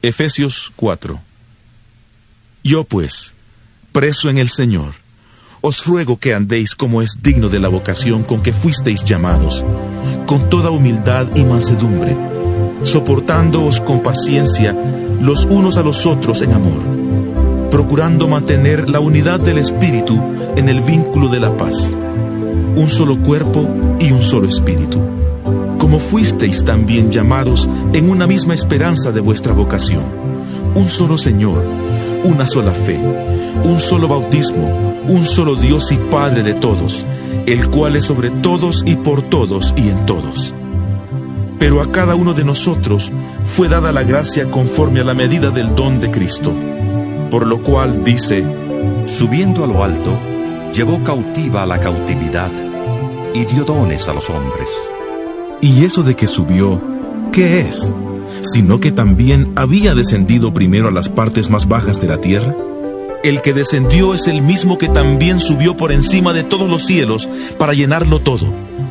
Efesios 4. Yo pues, preso en el Señor, os ruego que andéis como es digno de la vocación con que fuisteis llamados, con toda humildad y mansedumbre, soportándoos con paciencia los unos a los otros en amor, procurando mantener la unidad del Espíritu en el vínculo de la paz. Un solo cuerpo y un solo Espíritu, como fuisteis también llamados en una misma esperanza de vuestra vocación. Un solo Señor, una sola fe, un solo bautismo, un solo Dios y Padre de todos, el cual es sobre todos y por todos y en todos. Pero a cada uno de nosotros fue dada la gracia conforme a la medida del don de Cristo, por lo cual dice: subiendo a lo alto, llevó cautiva a la cautividad y dio dones a los hombres. Y eso de que subió, ¿qué es? Sino que también había descendido primero a las partes más bajas de la tierra. El que descendió es el mismo que también subió por encima de todos los cielos para llenarlo todo.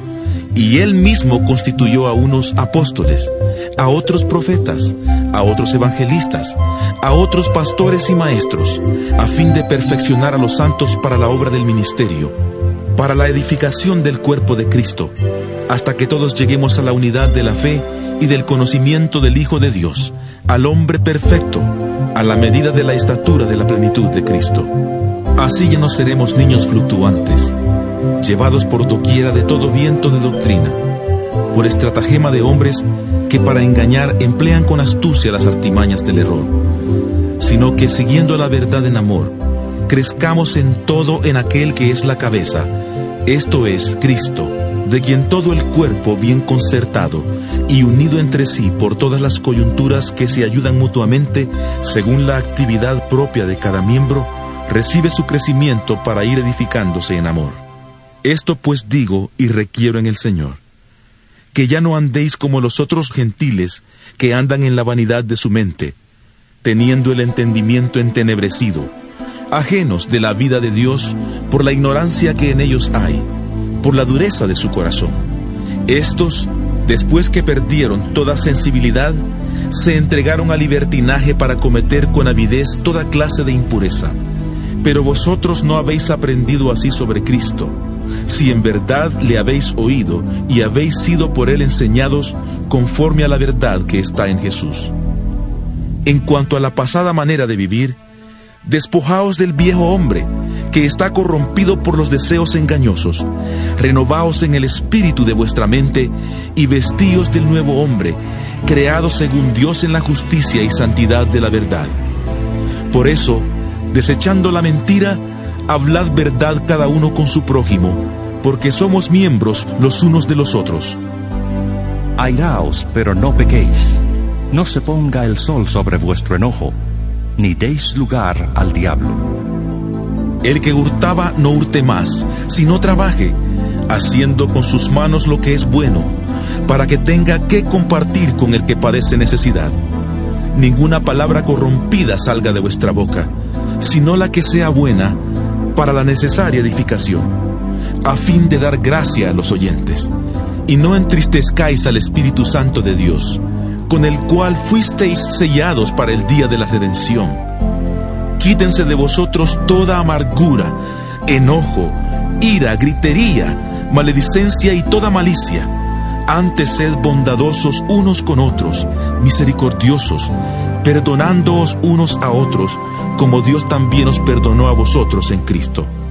Y él mismo constituyó a unos apóstoles, a otros profetas, a otros evangelistas, a otros pastores y maestros, a fin de perfeccionar a los santos para la obra del ministerio, para la edificación del cuerpo de Cristo, hasta que todos lleguemos a la unidad de la fe y del conocimiento del Hijo de Dios, al hombre perfecto, a la medida de la estatura de la plenitud de Cristo. Así ya no seremos niños fluctuantes, llevados por doquiera de todo viento de doctrina, por estratagema de hombres que para engañar emplean con astucia las artimañas del error, sino que siguiendo la verdad en amor, crezcamos en todo en aquel que es la cabeza, esto es, Cristo, de quien todo el cuerpo bien concertado y unido entre sí por todas las coyunturas que se ayudan mutuamente según la actividad propia de cada miembro, recibe su crecimiento para ir edificándose en amor. Esto pues digo y requiero en el Señor, que ya no andéis como los otros gentiles que andan en la vanidad de su mente, teniendo el entendimiento entenebrecido, ajenos de la vida de Dios por la ignorancia que en ellos hay, por la dureza de su corazón. Estos, después que perdieron toda sensibilidad, se entregaron al libertinaje para cometer con avidez toda clase de impureza. Pero vosotros no habéis aprendido así sobre Cristo, si en verdad le habéis oído y habéis sido por él enseñados conforme a la verdad que está en Jesús. En cuanto a la pasada manera de vivir, despojaos del viejo hombre, que está corrompido por los deseos engañosos. Renovaos en el espíritu de vuestra mente y vestíos del nuevo hombre, creado según Dios en la justicia y santidad de la verdad. Por eso, desechando la mentira, hablad verdad cada uno con su prójimo, porque somos miembros los unos de los otros. Airaos, pero no pequéis. No se ponga el sol sobre vuestro enojo, ni deis lugar al diablo. El que hurtaba no hurte más, sino trabaje, haciendo con sus manos lo que es bueno, para que tenga que compartir con el que padece necesidad. Ninguna palabra corrompida salga de vuestra boca, sino la que sea buena para la necesaria edificación, a fin de dar gracia a los oyentes. Y no entristezcáis al Espíritu Santo de Dios, con el cual fuisteis sellados para el día de la redención. Quítense de vosotros toda amargura, enojo, ira, gritería, maledicencia y toda malicia. Antes sed bondadosos unos con otros, misericordiosos, perdonándoos unos a otros, como Dios también os perdonó a vosotros en Cristo.